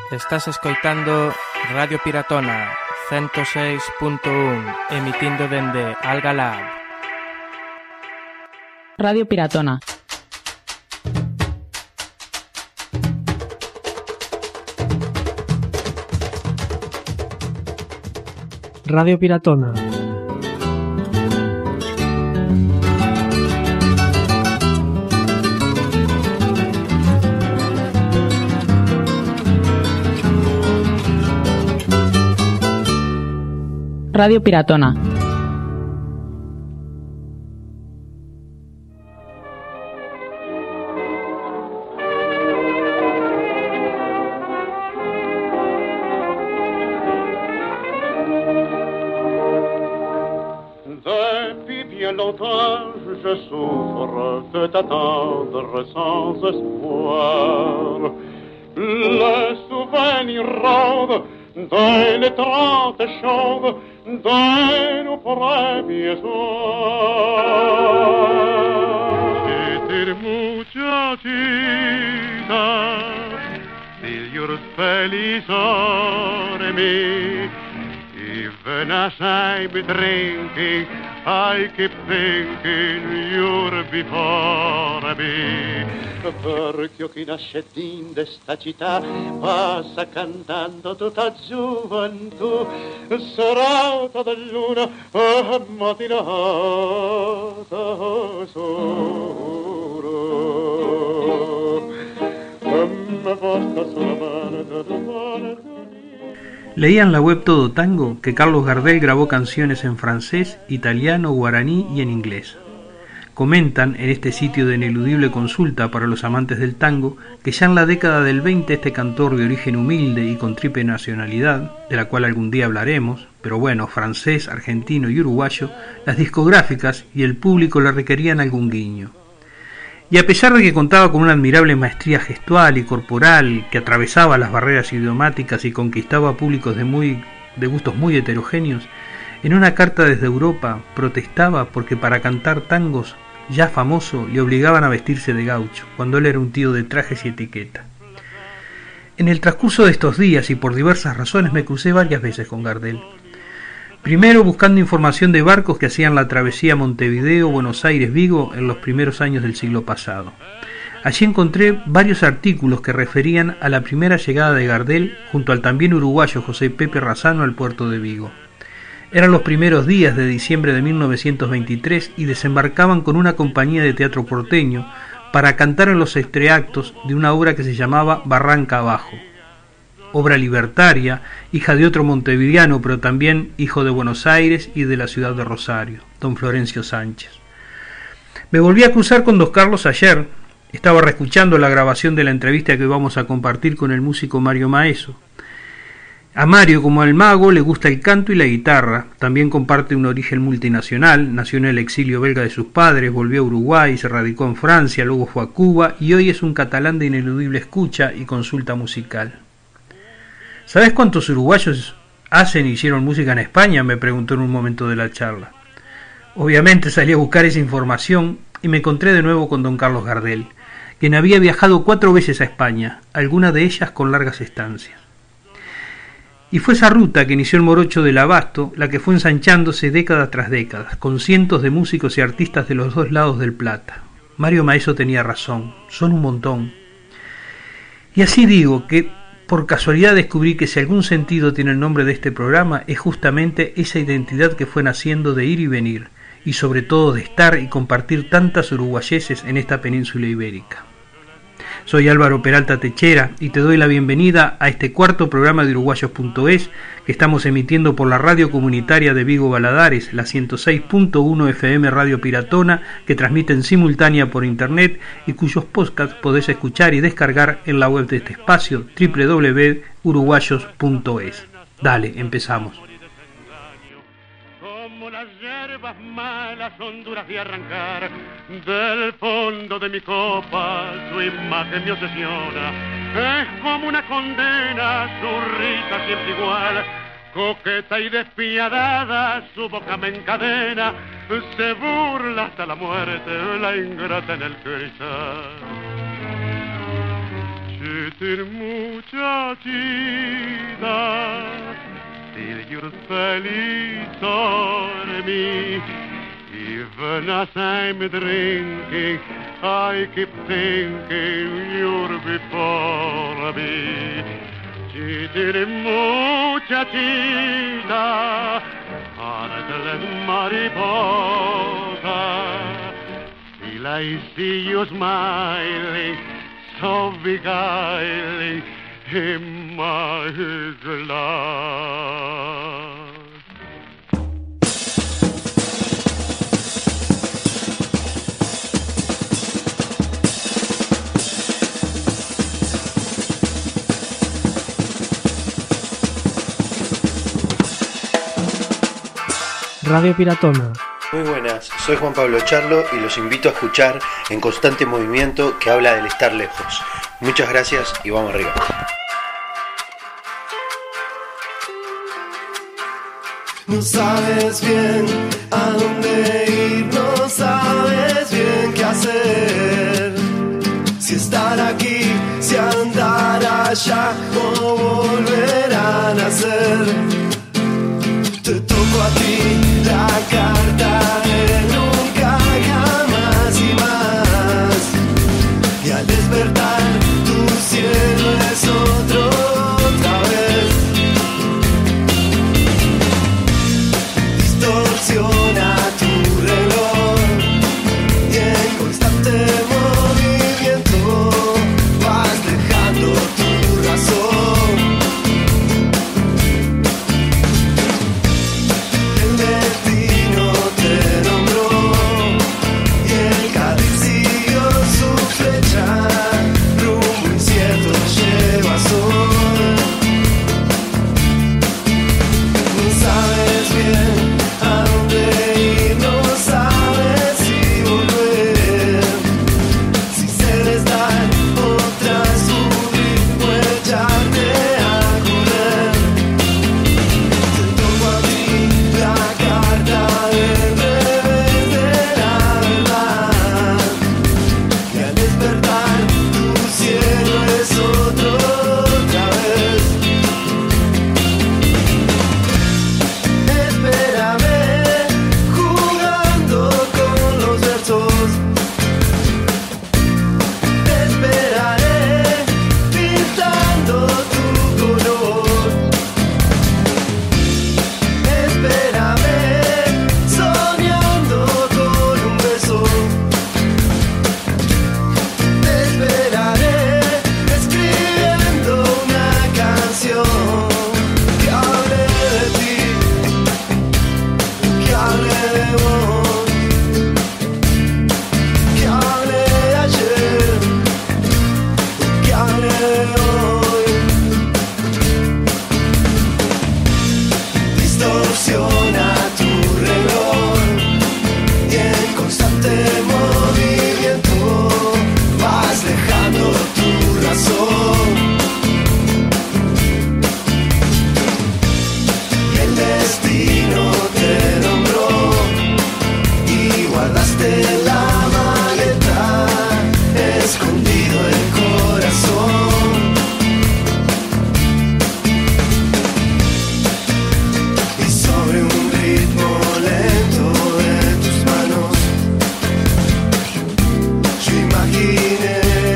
Estás escoitando Radio Piratona 106.1 emitindo dende Algalab. Radio Piratona. Radio Piratona. Radio Piratona. Depuis bien longtemps, je souffre de t'attendre sans espoir. Le souvenir rôde d'un étrange chauve de nos premiers soirs. C'était muchachita, miglior feliz me. Even as I'm drinking, I keep thinking you're before me. Perché chi nasce in questa città passa cantando tutta gioventù, serata da luna mattinata solo. Me basta solamente domani. Leí en la web Todo Tango que Carlos Gardel grabó canciones en francés, italiano, guaraní y en inglés. Comentan en este sitio de ineludible consulta para los amantes del tango que ya en la década del 20 este cantor de origen humilde y con triple nacionalidad, de la cual algún día hablaremos, pero bueno, francés, argentino y uruguayo, las discográficas y el público le requerían algún guiño. Y a pesar de que contaba con una admirable maestría gestual y corporal que atravesaba las barreras idiomáticas y conquistaba a públicos de gustos muy heterogéneos, en una carta desde Europa protestaba porque para cantar tangos ya famoso le obligaban a vestirse de gaucho, cuando él era un tío de trajes y etiqueta. En el transcurso de estos días y por diversas razones me crucé varias veces con Gardel. Primero buscando información de barcos que hacían la travesía Montevideo, Buenos Aires, Vigo en los primeros años del siglo pasado. Allí encontré varios artículos que referían a la primera llegada de Gardel junto al también uruguayo José Pepe Razzano al puerto de Vigo. Eran los primeros días de diciembre de 1923 y desembarcaban con una compañía de teatro porteño para cantar en los entreactos de una obra que se llamaba Barranca Abajo. Obra libertaria, hija de otro montevideano, pero también hijo de Buenos Aires y de la ciudad de Rosario, don Florencio Sánchez. Me volví a cruzar con don Carlos ayer. Estaba reescuchando la grabación de la entrevista que vamos a compartir con el músico Mario Maeso. A Mario, como al mago, le gusta el canto y la guitarra. También comparte un origen multinacional. Nació en el exilio belga de sus padres, volvió a Uruguay, se radicó en Francia, luego fue a Cuba y hoy es un catalán de ineludible escucha y consulta musical. ¿Sabes cuántos uruguayos hacen y hicieron música en España?, me preguntó en un momento de la charla. Obviamente salí a buscar esa información y me encontré de nuevo con don Carlos Gardel, quien había viajado 4 veces a España, algunas de ellas con largas estancias. Y fue esa ruta que inició el morocho del Abasto, la que fue ensanchándose década tras década, con cientos de músicos y artistas de los dos lados del Plata. Mario Maeso tenía razón, son un montón. Y así digo que por casualidad descubrí que si algún sentido tiene el nombre de este programa es justamente esa identidad que fue naciendo de ir y venir, y sobre todo de estar y compartir tantas uruguayeses en esta península ibérica. Soy Álvaro Peralta Techera y te doy la bienvenida a este cuarto programa de Uruguayos.es que estamos emitiendo por la radio comunitaria de Vigo Valadares, la 106.1 FM Radio Piratona, que transmite en simultánea por internet y cuyos podcasts podés escuchar y descargar en la web de este espacio www.uruguayos.es. Dale, empezamos. Las hierbas malas son duras de arrancar, del fondo de mi copa su imagen me obsesiona, es como una condena, su risa siempre igual, coqueta y despiadada, su boca me encadena, se burla hasta la muerte, la ingrata en el cristal. Sin muchachita, till you're feliz on me. Even as I'm drinking, I keep thinking you're before me. Till muchachita, las mariposas, till I see you smiling, so beguiling in my glass. Radio Piratona. Muy buenas, soy Juan Pablo Charlo y los invito a escuchar En Constante Movimiento, que habla del estar lejos. Muchas gracias y vamos arriba. No sabes bien a dónde ir, no sabes bien qué hacer. Si estar aquí, si andar allá o volver a nacer. Te toco a ti la carta de nunca, jamás y más. Y al despertar tu cielo es otro otra vez. Distorsiona tu reloj y en constante movimiento vas dejando tu razón. El destino te nombró y el cáliz siguió su flecha, rumbo incierto lleva sol. No sabes bien a dónde ir, no sabes si volver, si ser estar otra subir o echarte a correr. Te toco a ti la carta del revés de la verdad, y al despertar tu cielo es otro otra vez. Espérame jugando con los versos. Te esperaré pintando tu color. Espérame soñando con un beso. Te esperaré escribiendo una canción que hable de ti, que hable de vos, que hable de ayer, que hable de hoy. Distorsiona tu reloj y en constante movimiento vas dejando tu razón. Y el destino te nombró y guardaste la maleta, escondido el corazón. Y sobre un ritmo lento de tus manos, yo imaginé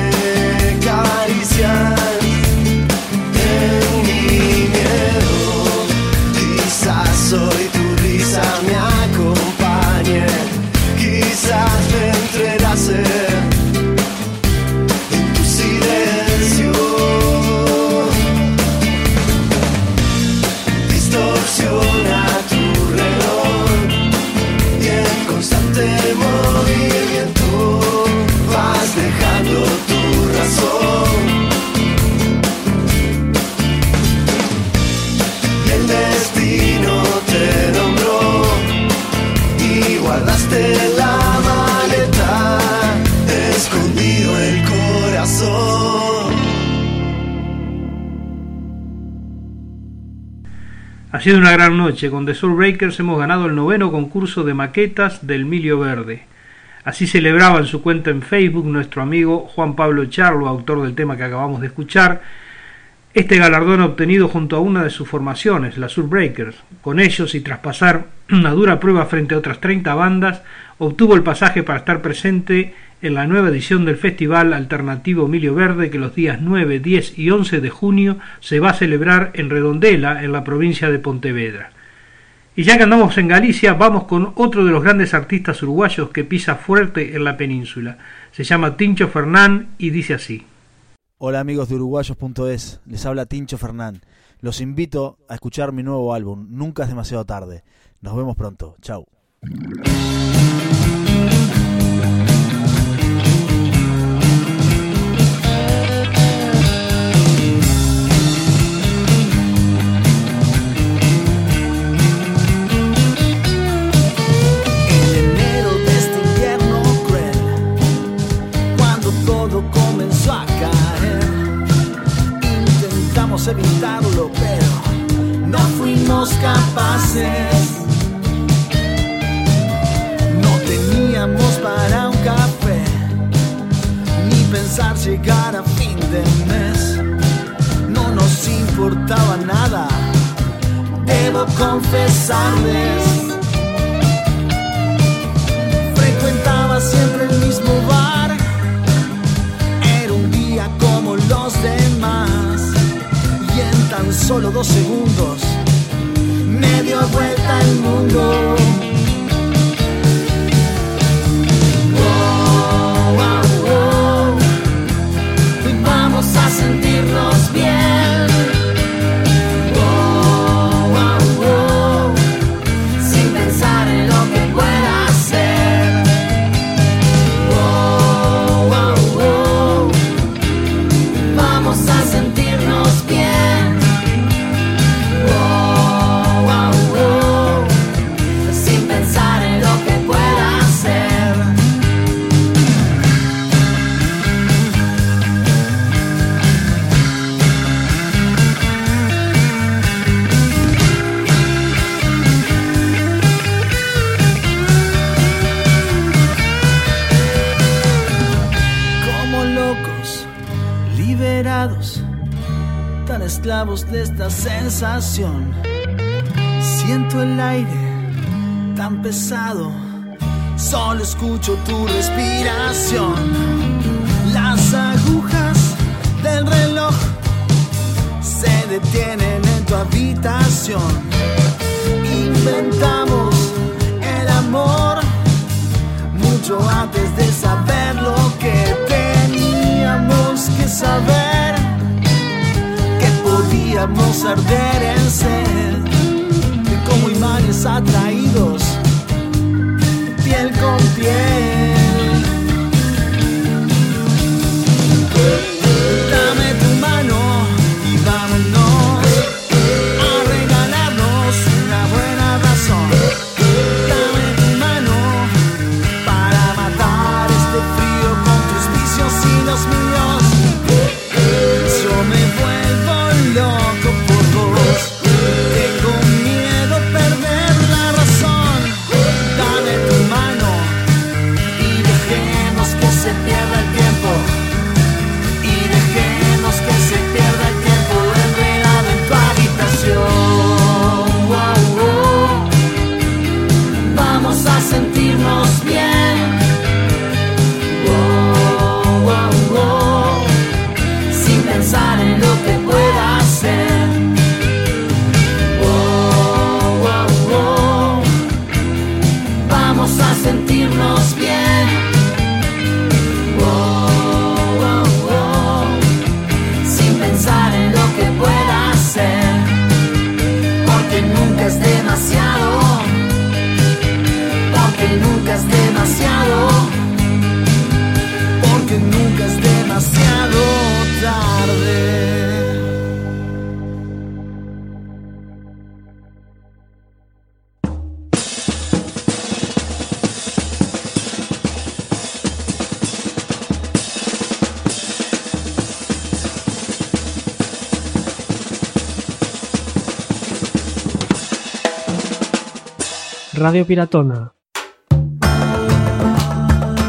caricias en mi miedo. Quizás hoy tu risa me acompañe, quizás me entrelace en tu silencio. Distorsiona tu reloj y en constante movimiento vas dejando tu razón. Y el destino te nombró y guardaste la maleta, escondido el corazón. Ha sido una gran noche. Con The Soul Breakers hemos ganado el 9º concurso de maquetas del Milio Verde. Así celebraba en su cuenta en Facebook nuestro amigo Juan Pablo Charlo, autor del tema que acabamos de escuchar, este galardón obtenido junto a una de sus formaciones, la Soulbreakers. Con ellos, y tras pasar una dura prueba frente a otras 30 bandas, obtuvo el pasaje para estar presente en la nueva edición del Festival Alternativo Milio Verde, que los días 9, 10 y 11 de junio se va a celebrar en Redondela, en la provincia de Pontevedra. Y ya que andamos en Galicia, vamos con otro de los grandes artistas uruguayos que pisa fuerte en la península. Se llama Tincho Fernán y dice así. Hola amigos de uruguayos.es, les habla Tincho Fernán. Los invito a escuchar mi nuevo álbum, Nunca es demasiado tarde. Nos vemos pronto, chau. Evitarlo, pero no fuimos capaces. No teníamos para un café, ni pensar llegar a fin de mes. No nos importaba nada, debo confesarles. Frecuentaba siempre el mismo bar, era un día como los demás. Y en tan solo 2 segundos me dio vuelta el mundo. Oh, oh, oh. Vamos a sentirnos bien. Oh, oh, oh. Sin pensar en lo que pueda ser. Oh, oh, oh. Vamos a sentirnos bien. Tan esclavos de esta sensación. Siento el aire tan pesado, solo escucho tu respiración. Las agujas del reloj se detienen en tu habitación. Inventamos el amor mucho antes de saber lo que teníamos que saber. Podíamos arder en sed, como imanes atraídos, piel con piel. Dame tu mano y vámonos a regalarnos una buena razón. Dame tu mano para matar este frío con tus vicios y los míos. Yo me vuelvo loco por vos, tengo miedo a perder la razón. Dame tu mano y dejemos que se pierda el tiempo. Y dejemos que se pierda el tiempo enredado en tu habitación. Oh, oh. Vamos a sentirnos bien. Oh, oh, oh. Sin pensar en lo que pueda ser. Oh, oh, oh. Vamos a sentirnos bien. Oh, oh, oh. Sin pensar en lo que pueda ser. Porque nunca es demasiado. Porque nunca es demasiado. Porque nunca es demasiado tarde. Radio Piratona.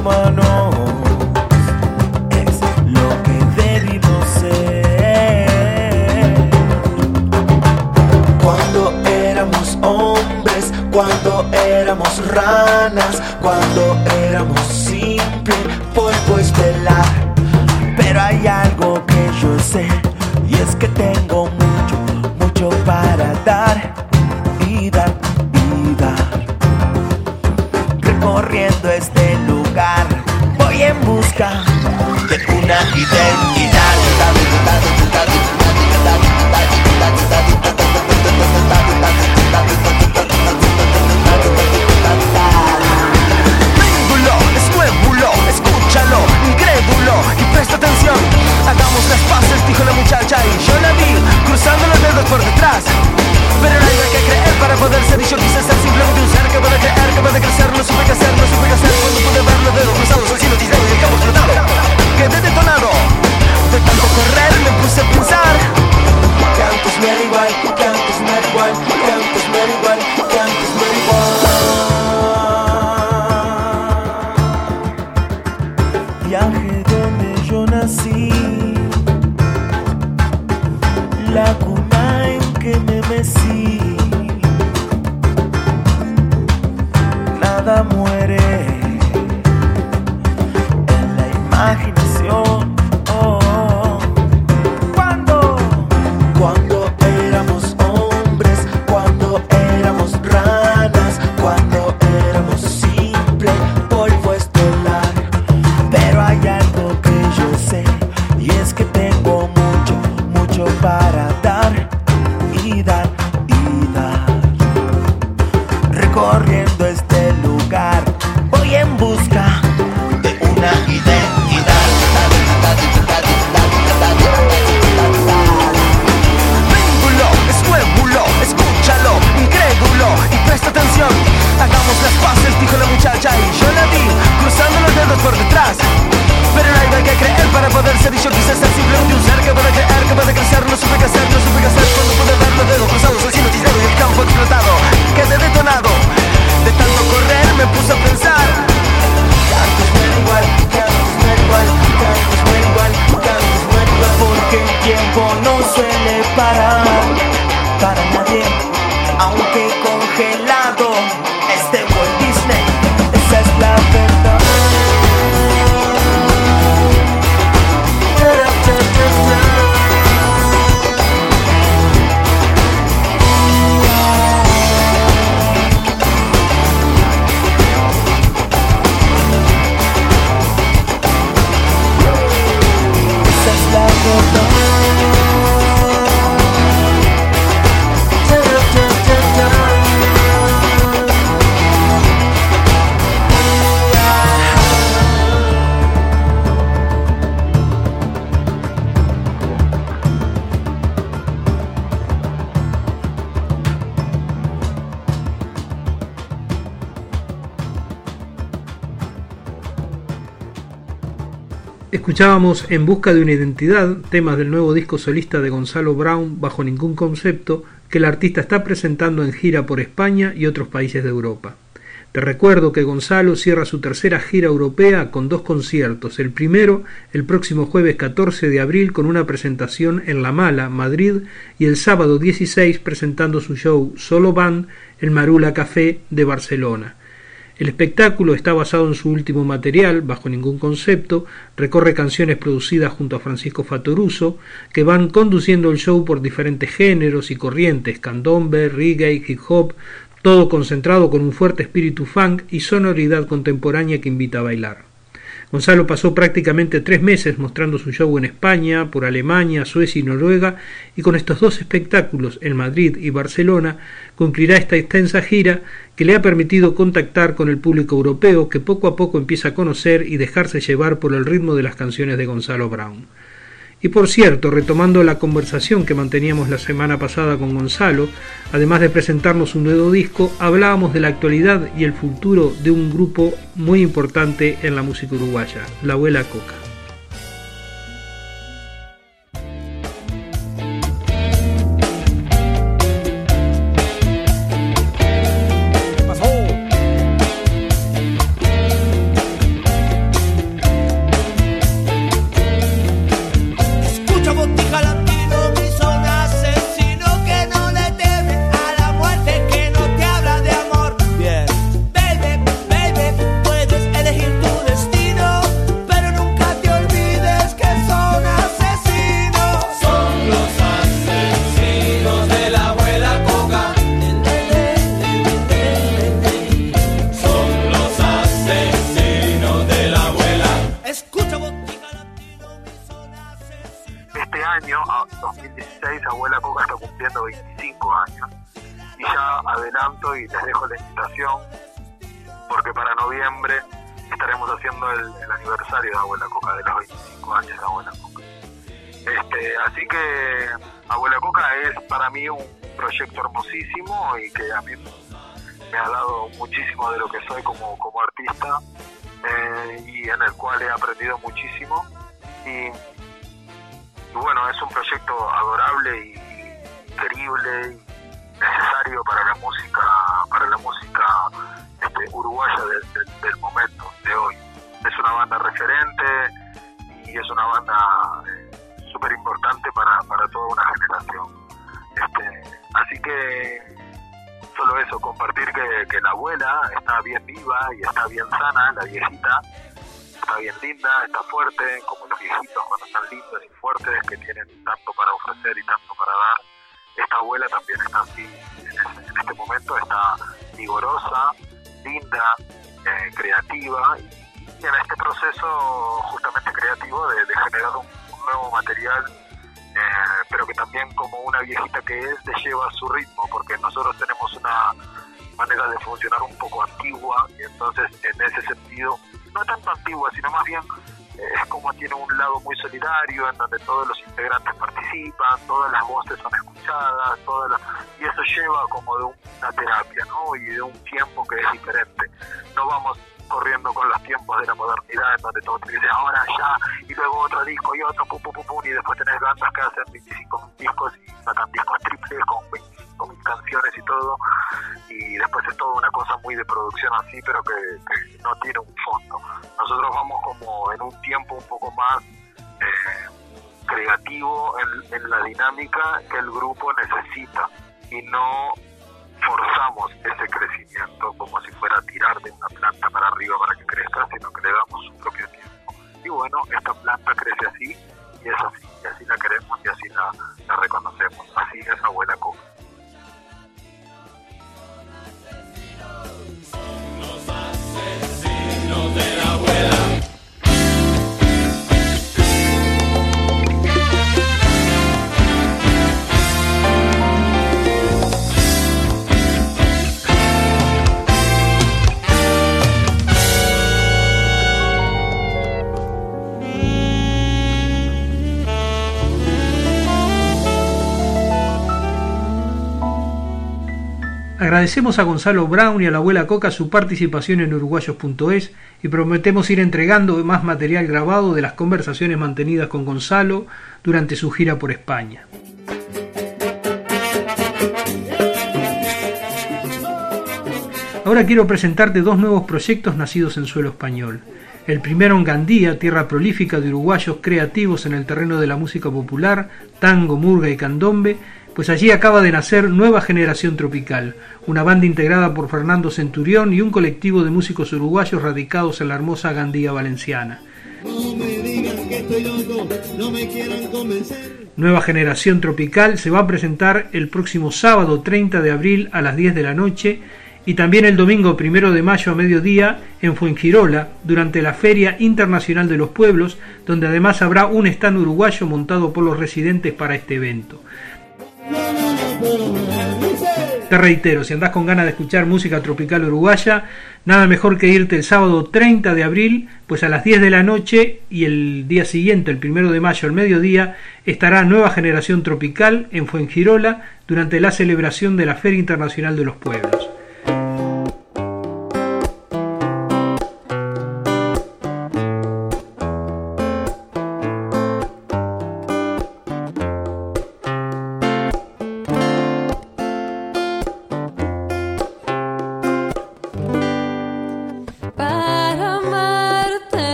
humanos es lo que debimos ser. Cuando éramos hombres, cuando éramos ranas, cuando éramos simple polvo estelar. Pero hay algo que yo sé, y es que tengo mucho, mucho para dar y dar y dar. Recorriendo este lugar, voy en busca de una identidad. Péndulo, es nuevulo, escúchalo, incrédulo y presta atención. Hagamos las paces, dijo la muchacha y yo la vi cruzando los dedos por detrás. Pero no hay que creer para poder ser, y yo quise ser simplemente un ser que puede creer, que puede crecer. No supe qué hacer, no supe qué hacer cuando pude ver los dedos cruzados al cielo tirado y el campo explotado. Quedé detonado, de tanto correr me puse a pensar que antes me era igual, que antes me era igual, que antes me era igual, que antes me era igual. Viaje donde yo nací, la cuna en que me mecí. Nada muere en la imaginación. Cuando éramos hombres, cuando éramos ranas, cuando éramos simple polvo estelar. Pero hay algo que yo sé, y es que tengo mucho, mucho para dar y dar y dar. Recorriendo este lugar, voy en busca de una identidad. Péndulo, es nuevulo, escúchalo, incrédulo y presta atención. Hagamos las paces, dijo la muchacha y yo la vi cruzando los dedos por detrás. Pero no hay que creer para poder ser, y yo quise ser simplemente un ser que puede creer, que puede crecer. No supe qué hacer, no supe qué hacer cuando pude ver los dedos cruzados al cielo tirado y el campo explotado. Quedé detonado, de tanto correr me puse a pensar que antes me era igual, que antes me era igual, que antes me era igual, que antes me era igual. Porque el tiempo no suele parar para nadie, aunque congelado esté Walt Disney. Esa es la verdad. Escuchábamos En busca de una identidad, temas del nuevo disco solista de Gonzalo Brown, Bajo ningún concepto, que el artista está presentando en gira por España y otros países de Europa. Te recuerdo que Gonzalo cierra su tercera gira europea con 2 conciertos. El primero, el próximo jueves 14 de abril, con una presentación en La Mala, Madrid, y el sábado 16 presentando su show Solo Band, el Marula Café de Barcelona. El espectáculo está basado en su último material, Bajo ningún concepto, recorre canciones producidas junto a Francisco Fattoruso, que van conduciendo el show por diferentes géneros y corrientes, candombe, reggae, hip hop, todo concentrado con un fuerte espíritu funk y sonoridad contemporánea que invita a bailar. Gonzalo pasó prácticamente 3 meses mostrando su show en España, por Alemania, Suecia y Noruega, y con estos 2 espectáculos en Madrid y Barcelona cumplirá esta extensa gira que le ha permitido contactar con el público europeo, que poco a poco empieza a conocer y dejarse llevar por el ritmo de las canciones de Gonzalo Brown. Y por cierto, retomando la conversación que manteníamos la semana pasada con Gonzalo, además de presentarnos un nuevo disco, hablábamos de la actualidad y el futuro de un grupo muy importante en la música uruguaya, La Abuela Coca. año, 2016, Abuela Coca está cumpliendo 25 años. Y ya adelanto y les dejo la invitación, porque para noviembre estaremos haciendo el aniversario de Abuela Coca, de los 25 años de Abuela Coca. Así que Abuela Coca es para mí un proyecto hermosísimo y que a mí me ha dado muchísimo de lo que soy como artista, y en el cual he aprendido muchísimo. Y bueno, es un proyecto adorable y increíble y necesario para la música uruguaya del momento, de hoy. Es una banda referente y es una banda súper importante para toda una generación. Así que solo eso, compartir que la abuela está bien viva y está bien sana, la viejita está bien linda, está fuerte, como los viejitos cuando están lindos y fuertes, que tienen tanto para ofrecer y tanto para dar. Esta abuela también está así, en este momento está vigorosa, linda, creativa, y en este proceso justamente creativo de generar un nuevo material, pero que también, como una viejita que es, le lleva su ritmo, porque nosotros tenemos una manera de funcionar un poco antigua, y entonces en ese sentido, no tanto antigua, sino más bien es como tiene un lado muy solidario, en donde todos los integrantes participan, todas las voces son escuchadas, y eso lleva como de una terapia, ¿no? Y de un tiempo que es diferente. No vamos corriendo con los tiempos de la modernidad, en donde todo te dice ahora ya, y luego otro disco y otro, pum, y después tenés bandas que hacen 25.000 discos y sacan discos triples con 25.000 canciones y todo, y después es toda una cosa muy de producción así, pero que no tiene un fondo. Nosotros vamos como en un tiempo un poco más creativo en la dinámica que el grupo necesita, y no forzamos ese crecimiento como si fuera a tirar de una planta para arriba para que crezca, sino que le damos su propio tiempo. Y bueno, esta planta crece así, y es así, y así la queremos y así la reconocemos. Así es Abuela Coca. Los asesinos de la abuela. Agradecemos a Gonzalo Brown y a la Abuela Coca su participación en uruguayos.es y prometemos ir entregando más material grabado de las conversaciones mantenidas con Gonzalo durante su gira por España. Ahora quiero presentarte dos nuevos proyectos nacidos en suelo español. El primero en Gandía, tierra prolífica de uruguayos creativos en el terreno de la música popular, tango, murga y candombe, pues allí acaba de nacer Nueva Generación Tropical, una banda integrada por Fernando Centurión y un colectivo de músicos uruguayos radicados en la hermosa Gandía valenciana. No me digan que estoy loco, no me quieran convencer. Nueva Generación Tropical se va a presentar el próximo sábado 30 de abril a las 10 de la noche y también el domingo 1 de mayo a mediodía en Fuengirola, durante la Feria Internacional de los Pueblos, donde además habrá un stand uruguayo montado por los residentes para este evento. Te reitero, si andás con ganas de escuchar música tropical uruguaya, nada mejor que irte el sábado 30 de abril, pues a las 10 de la noche, y el día siguiente, el 1 de mayo al mediodía, estará Nueva Generación Tropical en Fuengirola durante la celebración de la Feria Internacional de los Pueblos.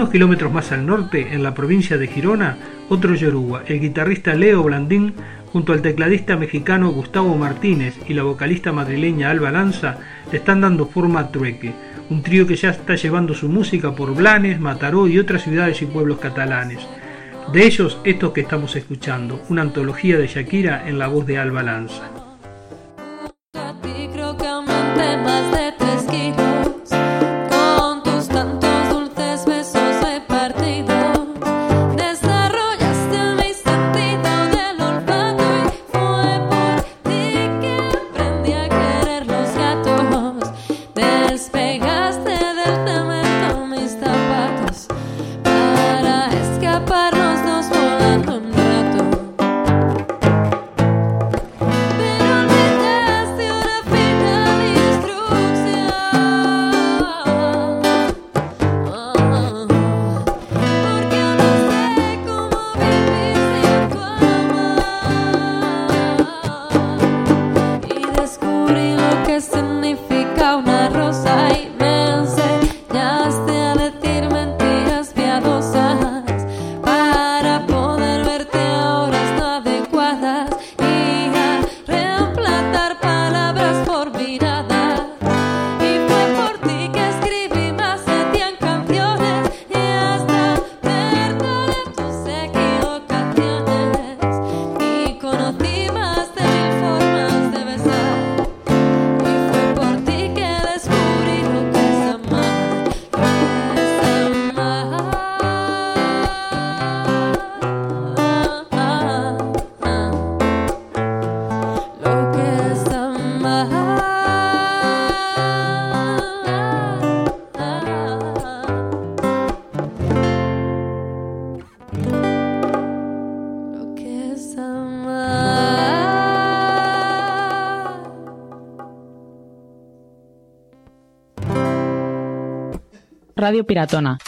Unos kilómetros más al norte, en la provincia de Girona, otro yoruba, el guitarrista Leo Blandín, junto al tecladista mexicano Gustavo Martínez y la vocalista madrileña Alba Lanza, le están dando forma a Trueque, un trío que ya está llevando su música por Blanes, Mataró y otras ciudades y pueblos catalanes. De ellos, estos que estamos escuchando, una antología de Shakira en la voz de Alba Lanza. Radio Piratona.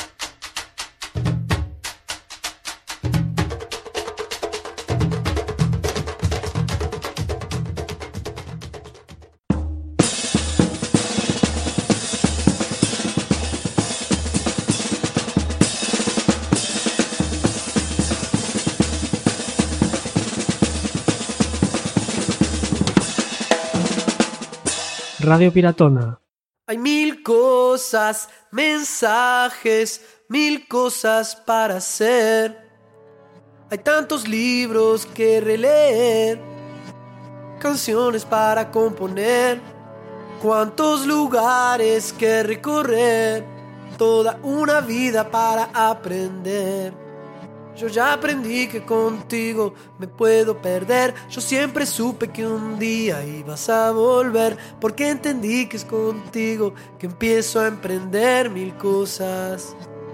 Radio Piratona. Hay mil cosas, mensajes, mil cosas para hacer. Hay tantos libros que releer, canciones para componer, cuántos lugares que recorrer, toda una vida para aprender. Yo ya aprendí que contigo me puedo perder. Yo siempre supe que un día ibas a volver, porque entendí que es contigo que empiezo a emprender mil cosas.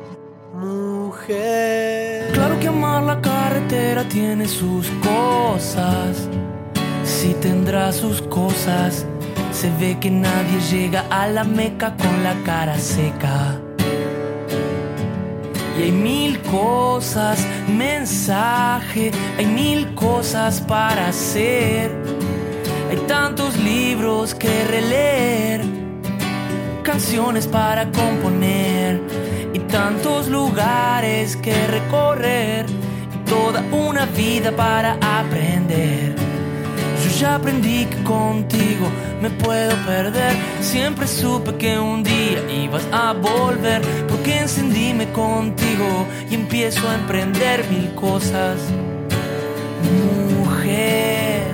Mujer. Claro que amar la carretera tiene sus cosas, sí tendrá sus cosas. Se ve que nadie llega a la Meca con la cara seca. Y hay mil cosas, mensaje, hay mil cosas para hacer. Hay tantos libros que releer, canciones para componer, y tantos lugares que recorrer, y toda una vida para aprender. Yo ya aprendí que contigo me puedo perder. Siempre supe que un día ibas a volver, porque encendíme contigo y empiezo a emprender mil cosas. Mujer.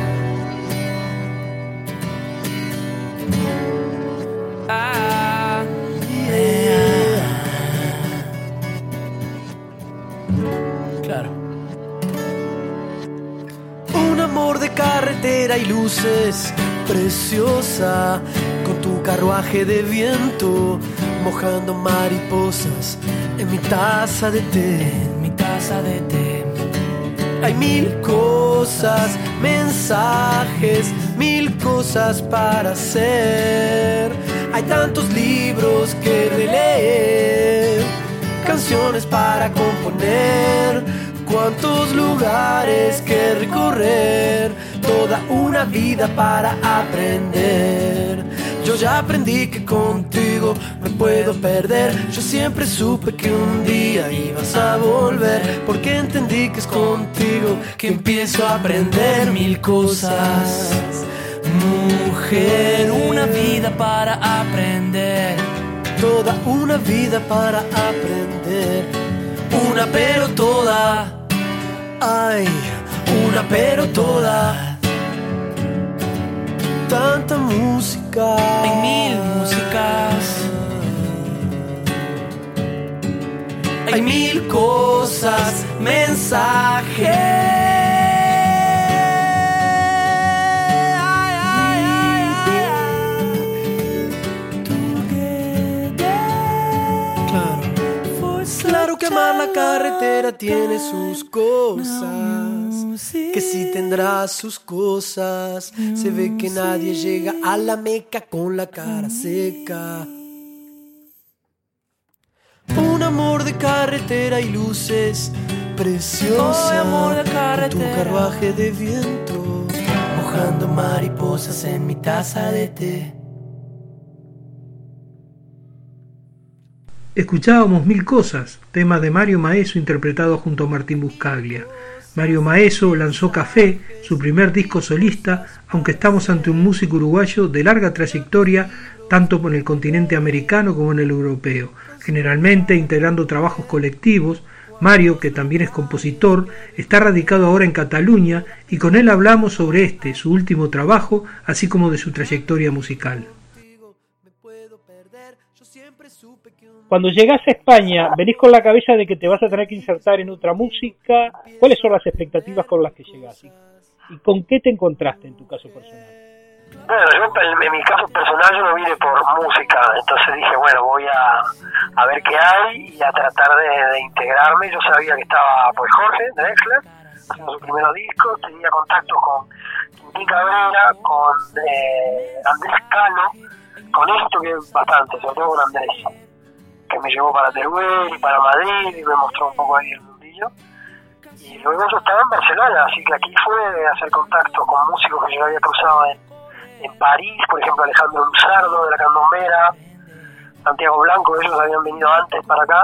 Ah, yeah. Claro. Un amor de carretera y luces, preciosa, con tu carruaje de viento, mojando mariposas en mi taza de té. En mi taza de té. Hay mil cosas, mensajes, mil cosas para hacer. Hay tantos libros que releer, canciones para componer, cuántos lugares que recorrer, toda una vida para aprender. Yo ya aprendí que contigo me puedo perder. Yo siempre supe que un día ibas a volver, porque entendí que es contigo que empiezo a aprender mil cosas. Mujer, una vida para aprender, toda una vida para aprender. Una pero toda, ay, una pero toda. Tanta música, hay mil músicas, hay mil cosas, mensajes. Claro que amar la carretera tiene sus cosas, que sí tendrá sus cosas. Se ve que nadie llega a la Meca con la cara seca. Un amor de carretera y luces preciosas, amor de carretera. Tu carruaje de viento, mojando mariposas en mi taza de té. Escuchábamos Mil Cosas, tema de Mario Maeso interpretado junto a Martín Buscaglia. Mario Maeso lanzó Café, su primer disco solista, aunque estamos ante un músico uruguayo de larga trayectoria, tanto en el continente americano como en el europeo, generalmente integrando trabajos colectivos. Mario, que también es compositor, está radicado ahora en Cataluña y con él hablamos sobre su último trabajo, así como de su trayectoria musical. Cuando llegás a España, ¿venís con la cabeza de que te vas a tener que insertar en otra música? ¿Cuáles son las expectativas con las que llegás? ¿Y con qué te encontraste en tu caso personal? Bueno, yo en mi caso personal yo no vine por música, entonces dije, bueno, voy a ver qué hay y a tratar de integrarme. Yo sabía que estaba pues Jorge Drexler, haciendo su primer disco, tenía contacto con Quintín Cabrera, con Andrés Cano, con esto que es bastante, sobre todo con Andrés, que me llevó para Teruel y para Madrid y me mostró un poco ahí el mundillo. Y luego yo estaba en Barcelona, así que aquí fue hacer contacto con músicos que yo había cruzado en París, por ejemplo Alejandro Luzardo de la Candombera, Santiago Blanco, ellos habían venido antes para acá,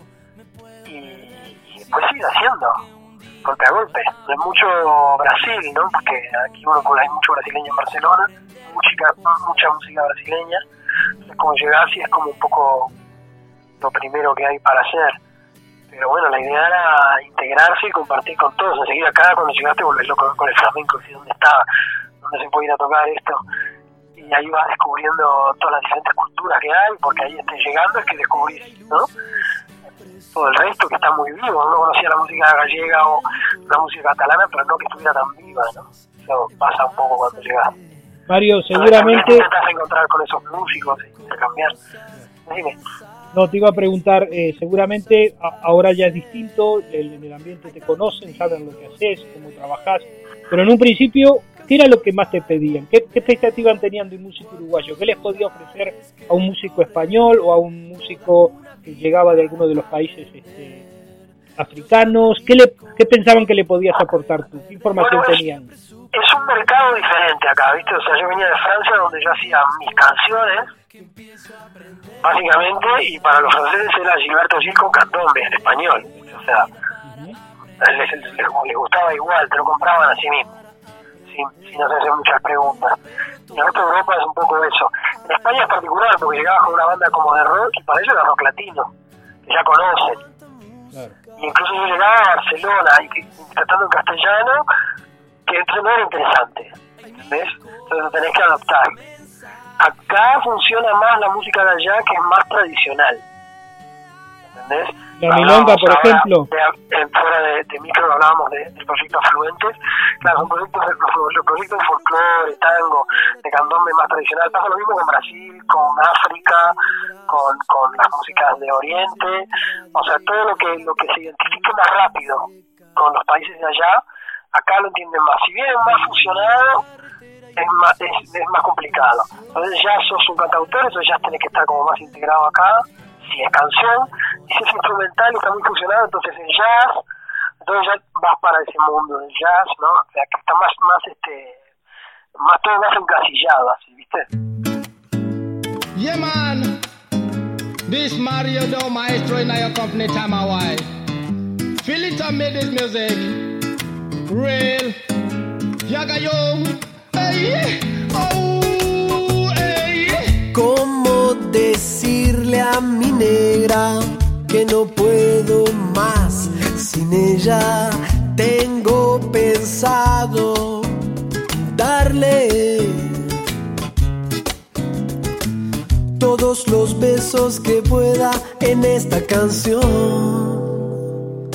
y después ir haciendo, golpe a golpe. Hay mucho Brasil, ¿no? Porque aquí hay mucho brasileño en Barcelona, mucha música brasileña, entonces como llegar así es como un poco lo primero que hay para hacer. Pero bueno, la idea era integrarse y compartir con todos. Enseguida acá, cuando llegaste, volvés loco con el flamenco, ¿sí? ¿Dónde está? ¿Dónde se puede ir a tocar esto? Y ahí vas descubriendo todas las diferentes culturas que hay, porque ahí llegando es que descubrís, ¿no? Todo el resto que está muy vivo. Uno conocía la música gallega o la música catalana, pero no que estuviera tan viva, ¿no? Eso pasa un poco cuando llegas. Mario, seguramente... Intentas encontrar con esos músicos y intercambiar. Dime. No, te iba a preguntar, seguramente ahora ya es distinto, en el ambiente te conocen, saben lo que haces, cómo trabajás, pero en un principio, ¿qué era lo que más te pedían? ¿Qué expectativa tenían de un músico uruguayo? ¿Qué les podía ofrecer a un músico español o a un músico que llegaba de alguno de los países africanos? ¿Qué pensaban que le podías aportar tú? ¿Qué información tenían? Es un mercado diferente acá, ¿viste? O sea, yo venía de Francia, donde yo hacía mis canciones, básicamente, y para los franceses era Gilberto Gil con candombe en español. O sea, les gustaba igual, te lo compraban así mismo, sin hacerse muchas preguntas. Y en toda Europa es un poco eso. En España es particular, porque llegabas con una banda como de rock, y para ellos era rock latino, que ya conocen. Claro. Y incluso yo llegaba a Barcelona, y tratando en castellano, que entonces no era interesante, ¿entendés? Entonces lo tenés que adaptar. Acá funciona más la música de allá, que es más tradicional, ¿entendés? La milonga, por ejemplo. Fuera de micro hablábamos del proyecto Afluentes. Claro, son proyectos de folclore, tango, de candombe más tradicional. Pasa lo mismo con Brasil, con África, con las músicas de Oriente. O sea, todo lo que se identifique más rápido con los países de allá, acá lo entienden más. Si bien es más fusionado, es más complicado. Entonces ya sos un cantautor, entonces ya tenés que estar como más integrado acá. Si es canción, y si es instrumental y está muy fusionado, entonces es jazz. Entonces ya vas para ese mundo del jazz, ¿no? O sea, que está más todo más encasillado, así, ¿viste? Yeah, man. This Mario Do Maestro in your company time a while. Philita made this music. Real. Yaga yo. Hey. Oh, hey. ¿Cómo decirle a mi negra que no puedo más sin ella? Tengo pensado darle todos los besos que pueda en esta canción.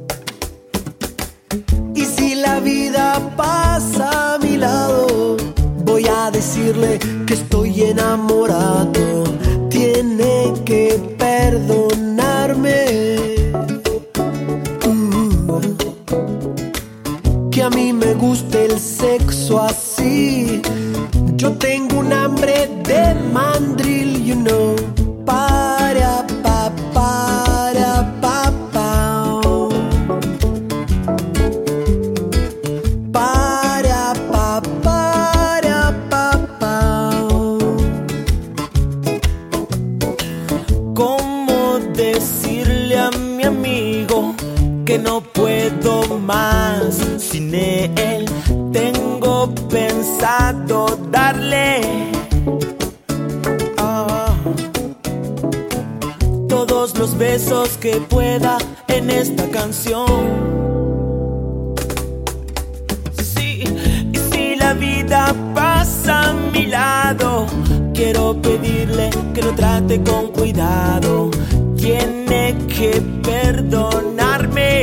Y si la vida pasa a mi lado, voy a decirle que estoy enamorado. Tiene que perdonarme. Que a mí me gusta el sexo así. Yo tengo un hambre de mandril, you know. Para pa para pa pa. Para pa para pa pa. ¿Cómo decirle a mi amigo que no puedo más sin él? Tengo pensado darle todos los besos que pueda en esta canción. Sí, y si la vida pasa a mi lado, quiero pedirle que lo trate con cuidado. Tiene que perdonarme.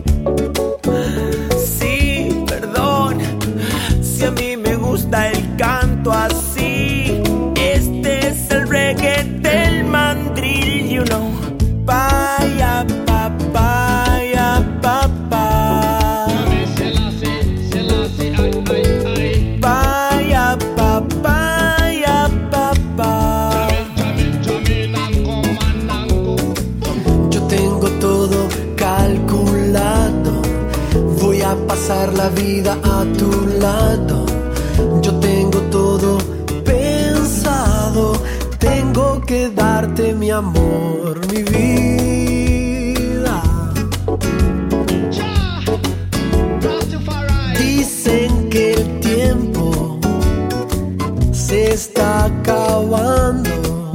Sí, perdón. Si a mí me gusta el canto así, este es el reggae del mandril, you know. Paya, pa, paya, pa, pa. Paya, pa, paya, pa, pa. Yo tengo todo calculado. Voy a pasar la vida a tu lado. Yo tengo todo pensado. Tengo que darte mi amor, mi vida. Dicen que el tiempo se está acabando.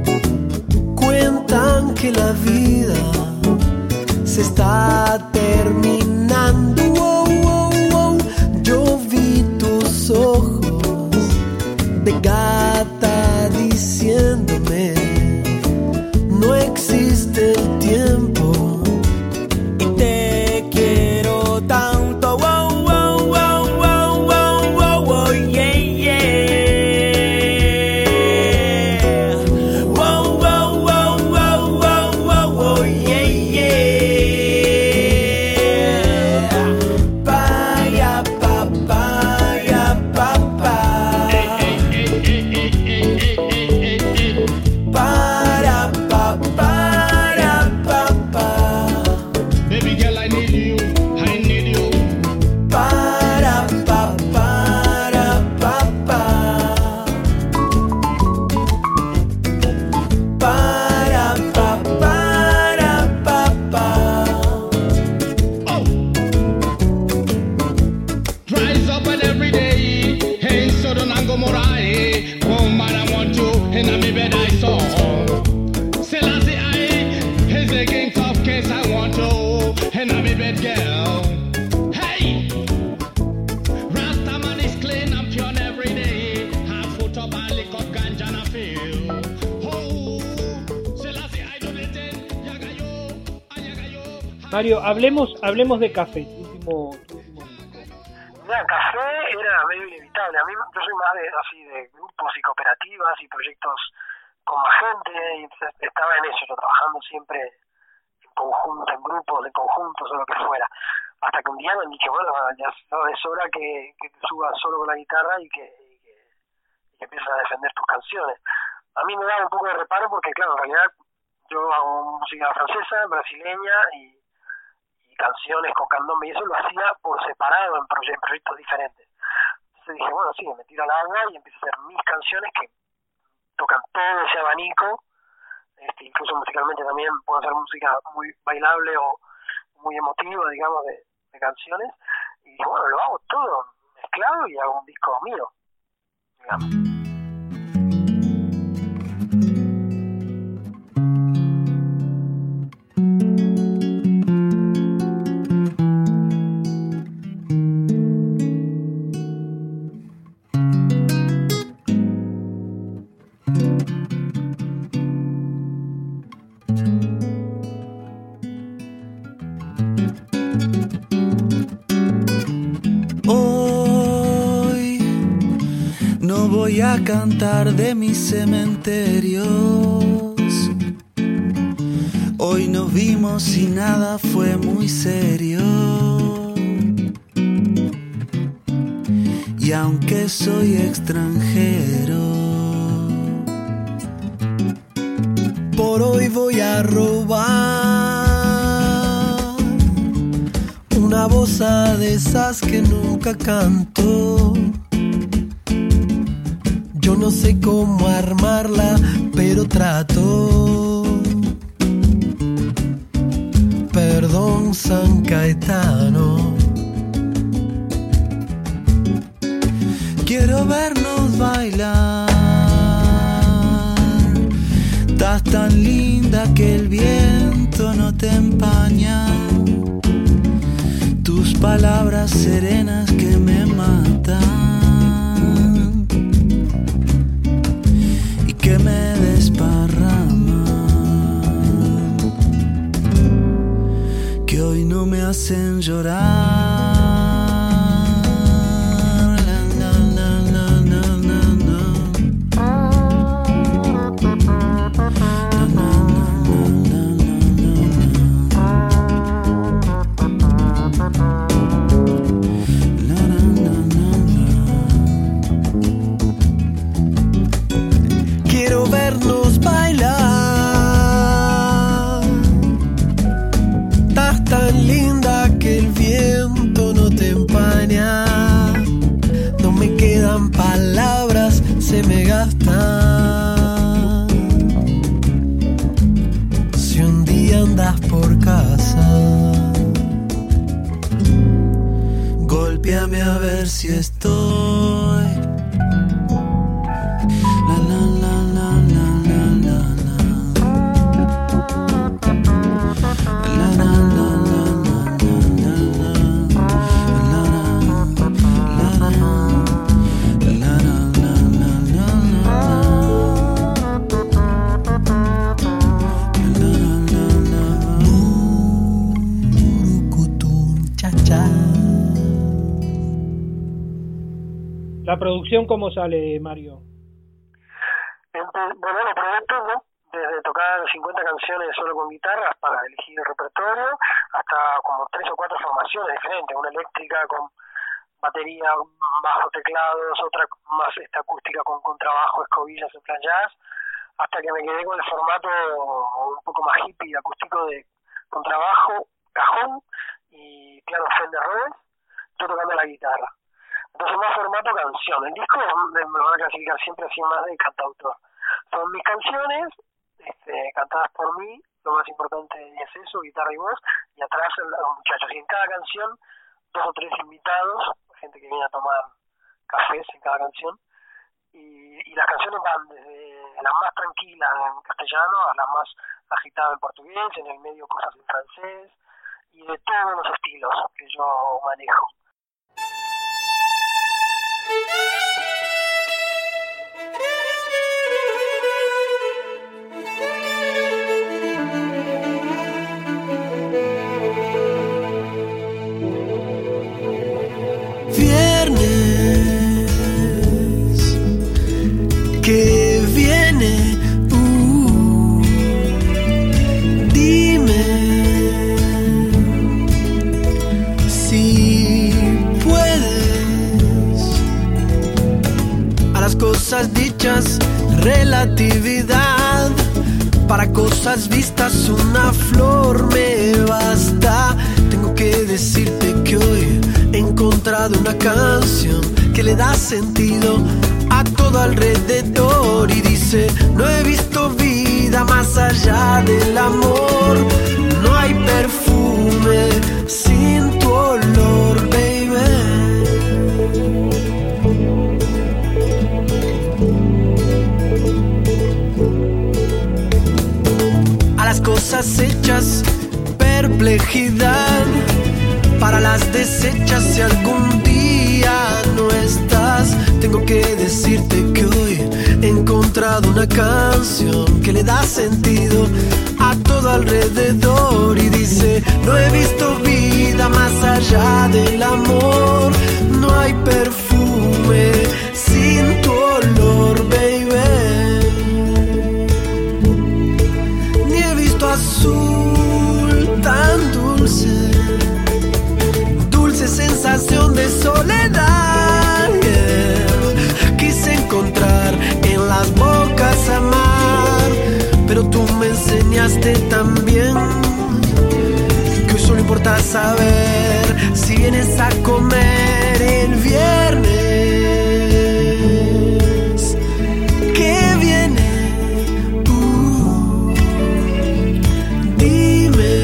Cuentan que la vida se está terminando. Oh, oh, oh. Yo vi tus ojos de gata diciéndome no existe el tiempo y te quiero tanto. Wow, wow, wow, wow, wow, wow, wow, yeah, yeah. Wow, wow, wow, wow, wow, wow, wow, yeah, yeah. Paya, pa, paya, pa, pa. Para, pa, para, pa, pa. Baby girl, I need you. I need you. Para, pa, para, pa, pa. Para, pa, para, pa, pa. Oh. Rise up and every day. Hey, Sodom and Gomorrah. Woman, I want you in a me bed I saw. Selassie, is the king of kings. I want you in a me bed, girl. Hey, Rastaman is clean and pure every day. Half foot up and lick up ganja and I feel. Oh, Selassie, I do the thing. Yaga yo, ayaga yo. Mario, hablemos de Café, tu último disco. Mira, Café era medio inevitable. A mí yo soy más de grupos y cooperativas y proyectos con más gente, y estaba en eso, yo trabajando siempre en conjunto, en grupos de conjuntos o lo que fuera. Hasta que un día me dije, bueno, ya es hora que te subas solo con la guitarra y que empieces a defender tus canciones. A mí me da un poco de reparo porque, claro, en realidad yo hago música francesa, brasileña y canciones con candombe, y eso lo hacía por separado en proyectos diferentes. Entonces dije, bueno, sí, me tiro al agua y empiezo a hacer mis canciones que tocan todo ese abanico, incluso musicalmente también puedo hacer música muy bailable o muy emotiva, digamos, de canciones, y bueno, lo hago todo mezclado y hago un disco mío, digamos. Voy a cantar de mis cementerios. Hoy nos vimos y nada fue muy serio. Y aunque soy extranjero, por hoy voy a robar una bossa de esas que nunca canto. Yo no sé cómo armarla, pero trato. Perdón, San Caetano. Quiero vernos bailar. Estás tan linda que el viento no te empaña. Tus palabras serenas que me matan. Que me desparraman, que hoy no me hacen llorar. Se me gastan. Si un día andas por casa, golpéame a ver si estoy. La la la la la la la la. La la la la la la la la. ¿La producción cómo sale, Mario? Bueno, lo probé todo, desde tocar 50 canciones solo con guitarras para elegir el repertorio, hasta como 3 o 4 formaciones diferentes, una eléctrica con batería, bajo, teclados, otra más acústica con contrabajo, escobillas en plan jazz, hasta que me quedé con el formato un poco más hippie, acústico de contrabajo, cajón y piano Fender Rhodes, yo tocando la guitarra. Entonces más formato canción. El disco me lo van a clasificar siempre así más de cantautor. Son mis canciones, cantadas por mí, lo más importante es eso, guitarra y voz, y atrás los muchachos. Y en cada canción, 2 o 3 invitados, gente que viene a tomar cafés en cada canción. Y las canciones van desde las más tranquilas en castellano a las más agitadas en portugués, en el medio cosas en francés, y de todos los estilos que yo manejo. Viernes que viene, dime si puedes. A las cosas dichas, relatividad. Para cosas vistas, una flor me basta. Tengo que decirte que hoy he encontrado una canción que le da sentido a a todo alrededor y dice, no he visto vida más allá del amor. No hay perfume sin tu olor, baby. A las cosas hechas, perplejidad. Para las desechas, si algún día no estás, tengo que decirte que hoy he encontrado una canción que le da sentido a todo alrededor y dice, no he visto vida más allá del amor. No hay perfume sin tu olor, baby. Ni he visto azul tan dulce, sensación de soledad, yeah. Quise encontrar en las bocas amar, pero tú me enseñaste también que hoy solo importa saber si vienes a comer el viernes. ¿Qué viene? Dime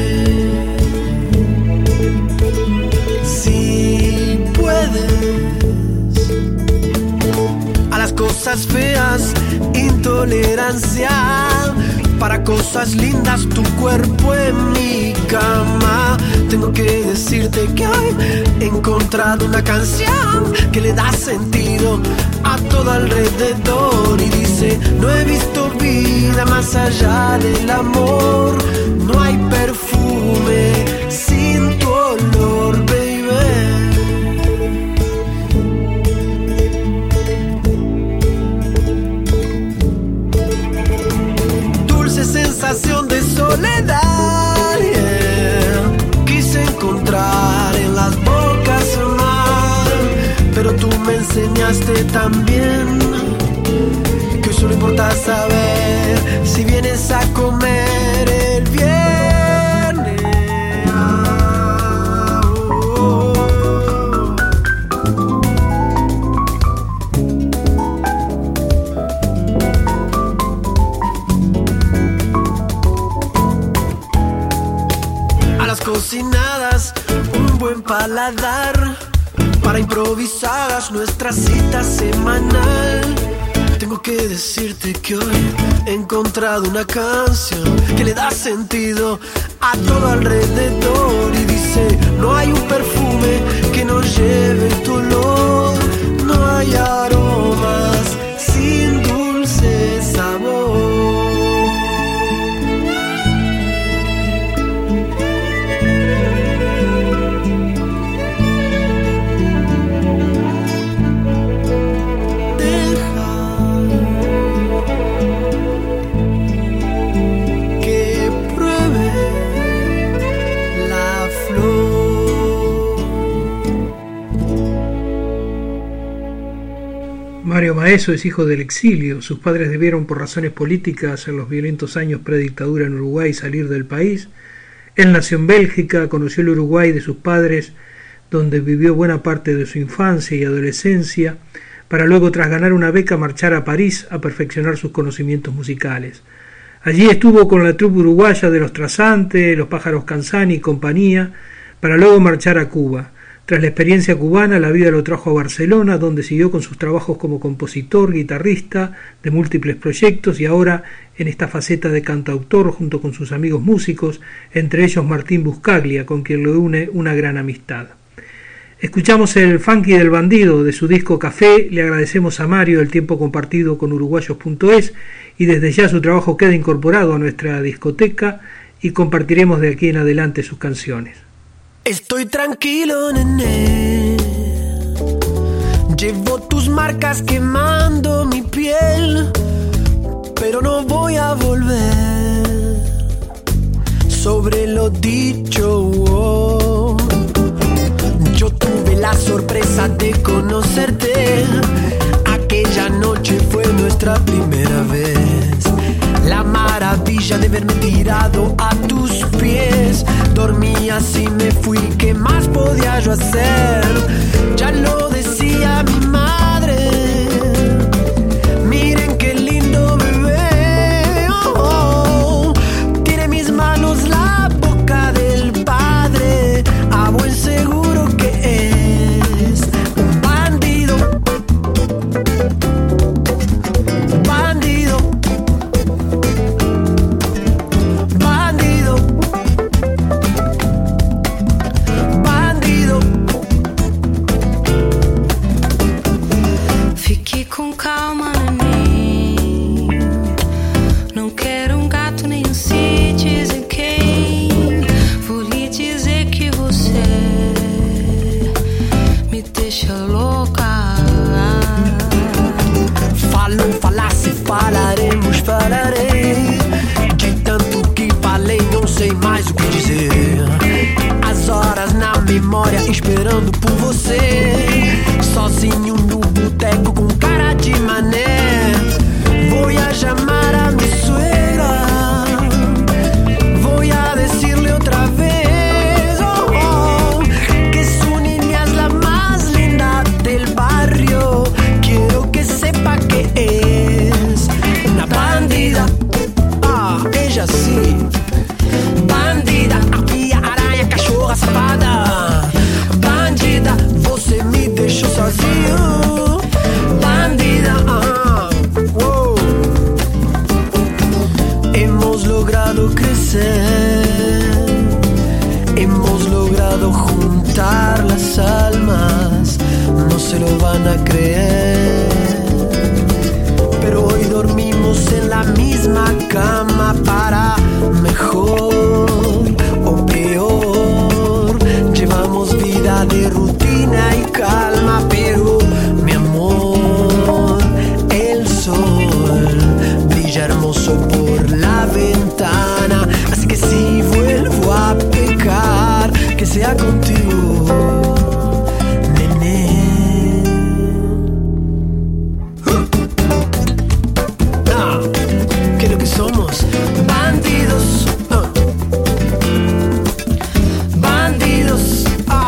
si puedes. A las cosas feas, intolerancia. Para cosas lindas, tu cuerpo en mi cama. Tengo que decirte que hoy he encontrado una canción que le da sentido a todo alrededor y dice, no he visto vida más allá del amor. No hay perfume sin tu olor, baby. Sensación de soledad, yeah. Quise encontrar en las bocas amar, pero tú me enseñaste también que hoy solo importa saber si vienes a comer el viernes. Cocinadas, un buen paladar para improvisadas nuestra cita semanal. Tengo que decirte que hoy he encontrado una canción que le da sentido a todo alrededor y dice, no hay un perfume que no lleve tu olor. No hay aromas sin dulce sabor. Mario Maeso es hijo del exilio. Sus padres debieron, por razones políticas, en los violentos años predictadura en Uruguay, salir del país. Él nació en Bélgica, conoció el Uruguay de sus padres, donde vivió buena parte de su infancia y adolescencia, para luego, tras ganar una beca, marchar a París a perfeccionar sus conocimientos musicales. Allí estuvo con la troupe uruguaya de Los Trasantes, Los Pájaros Canzani y compañía, para luego marchar a Cuba. Tras la experiencia cubana, la vida lo trajo a Barcelona, donde siguió con sus trabajos como compositor, guitarrista de múltiples proyectos y ahora en esta faceta de cantautor junto con sus amigos músicos, entre ellos Martín Buscaglia, con quien le une una gran amistad. Escuchamos el Funky del Bandido de su disco Café. Le agradecemos a Mario el tiempo compartido con uruguayos.es y desde ya su trabajo queda incorporado a nuestra discoteca y compartiremos de aquí en adelante sus canciones. Estoy tranquilo, nene. Llevo tus marcas quemando mi piel, pero no voy a volver sobre lo dicho. Oh. Yo tuve la sorpresa de conocerte. Aquella noche fue nuestra primera vez. La maravilla de verme tirado a tus pies. Dormí así, me fui, ¿qué más podía yo hacer? Ya lo decía mi madre, falarei. De tanto que falei, não sei mais o que dizer. As horas na memória esperando por você. Sozinho no boteco com cara de mané. Voy a llamar a mi suegra. Voy a decirle otra vez que su niña es la más linda del barrio. Quiero que sepa que es una bandida. Ella sí. Bandida, arpia, aranha, cachorra, safada. Bandida, você me deixou sozinho. Bandida, wow. Hemos logrado crecer. Hemos logrado juntar las almas. No se lo van a creer. Pero hoy dormimos en la misma cama para mejor o peor. Llevamos vida de rutina y calma, pero mi amor, el sol brilla hermoso por la ventana. Así que si vuelvo a pecar, que sea contigo. Somos bandidos, bandidos,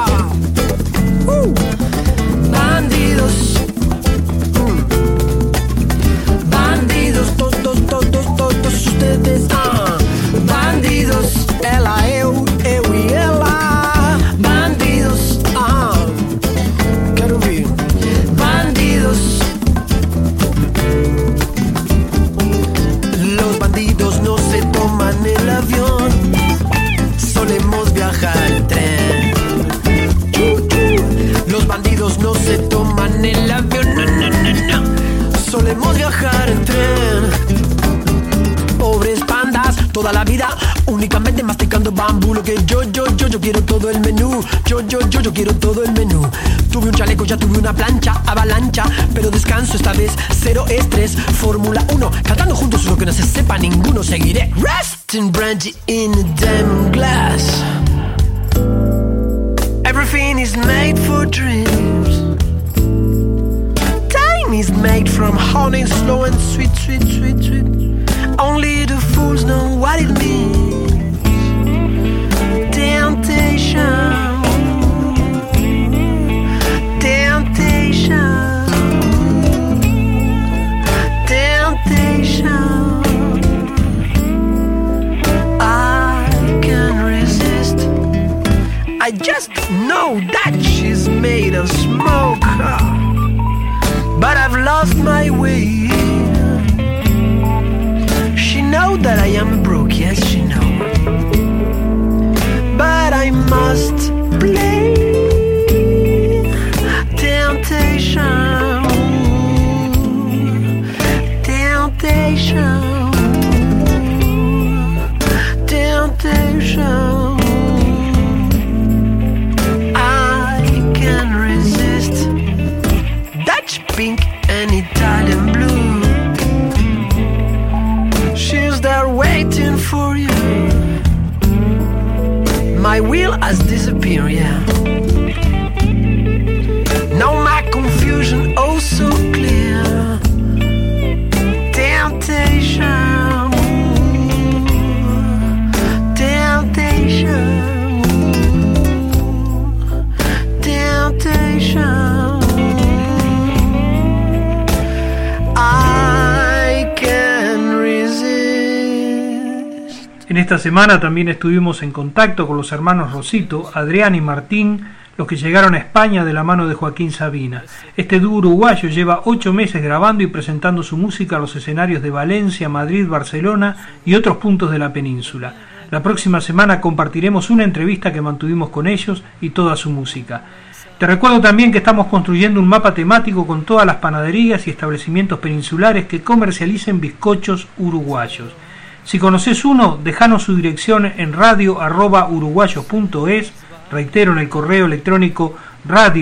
bandidos, bandidos, todos ustedes, bandidos, ela, eu e ela, bandidos, quero ouvir, bandidos. No se toman el avión, solemos viajar en tren. Los bandidos no se toman el avión, no. Solemos viajar en tren. Pobres pandas, toda la vida únicamente masticando bambú. Lo que yo quiero todo el menú. Yo quiero todo el menú. Tuve un chaleco, ya tuve una plancha, avalancha, pero descanso esta vez, cero estrés. Fórmula 1, cantando juntos lo que no se sepa ninguno. Seguiré. Resting brandy in a diamond glass. Everything is made for dreams. Time is made from honey, slow and sweet, sweet, sweet, sweet. Only the fools know what it means. Temptation. Temptation, temptation. I can't resist. I just know that she's made of smoke, but I've lost my way. She knows that I am broke, yes she knows, but I must play. Temptation, temptation, temptation. I can't resist. Dutch pink and Italian blue. She's there waiting for you. My will has disappeared, yeah. Now my confusion oh so clear. Temptation, temptation, temptation. I can resist. En esta semana también estuvimos en contacto con los hermanos Rosito, Adrián y Martín, los que llegaron a España de la mano de Joaquín Sabina. Este dúo uruguayo lleva 8 meses grabando y presentando su música a los escenarios de Valencia, Madrid, Barcelona y otros puntos de la península. La próxima semana compartiremos una entrevista que mantuvimos con ellos y toda su música. Te recuerdo también que estamos construyendo un mapa temático con todas las panaderías y establecimientos peninsulares que comercialicen bizcochos uruguayos. Si conoces uno, déjanos su dirección en radio@uruguayos.es, reitero en el correo electrónico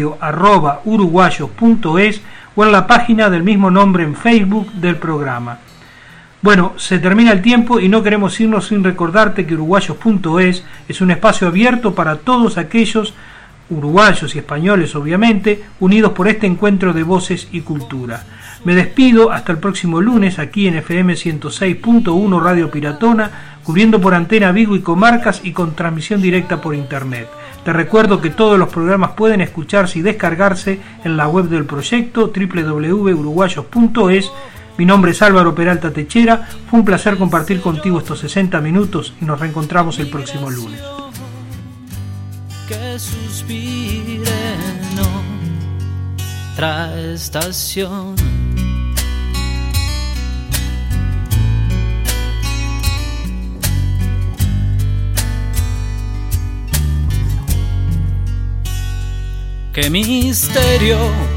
radio@uruguayos.es o en la página del mismo nombre en Facebook del programa. Bueno, se termina el tiempo y no queremos irnos sin recordarte que uruguayos.es es un espacio abierto para todos aquellos uruguayos y españoles, obviamente, unidos por este encuentro de voces y cultura. Me despido hasta el próximo lunes aquí en FM 106.1 Radio Piratona, cubriendo por antena Vigo y comarcas y con transmisión directa por internet. Te recuerdo que todos los programas pueden escucharse y descargarse en la web del proyecto www.uruguayos.es. Mi nombre es Álvaro Peralta Techera, fue un placer compartir contigo estos 60 minutos y nos reencontramos el próximo lunes. Que suspire en otra estación. Qué misterio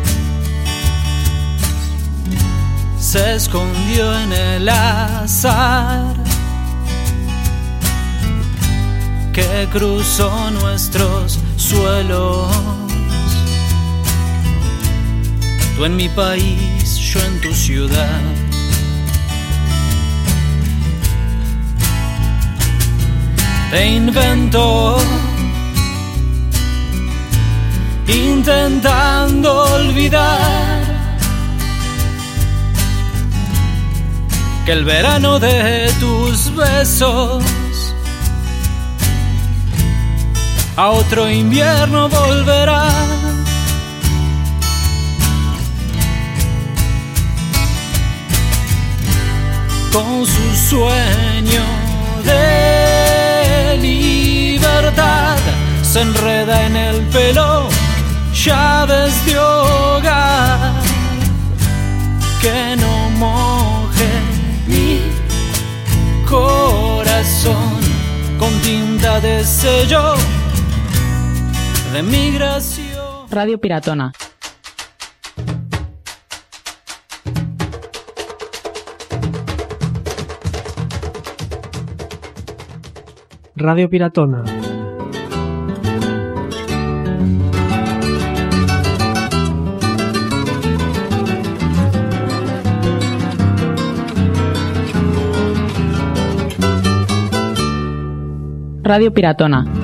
se escondió en el azar que cruzó nuestros suelos. Tú en mi país, yo en tu ciudad. Te invento intentando olvidar que el verano de tus besos a otro invierno volverá. Con su sueño de libertad se enreda en el pelo llaves de hogar que no moje mi corazón con tinta de sello de migración. Radio Piratona. Radio Piratona. Radio Piratona.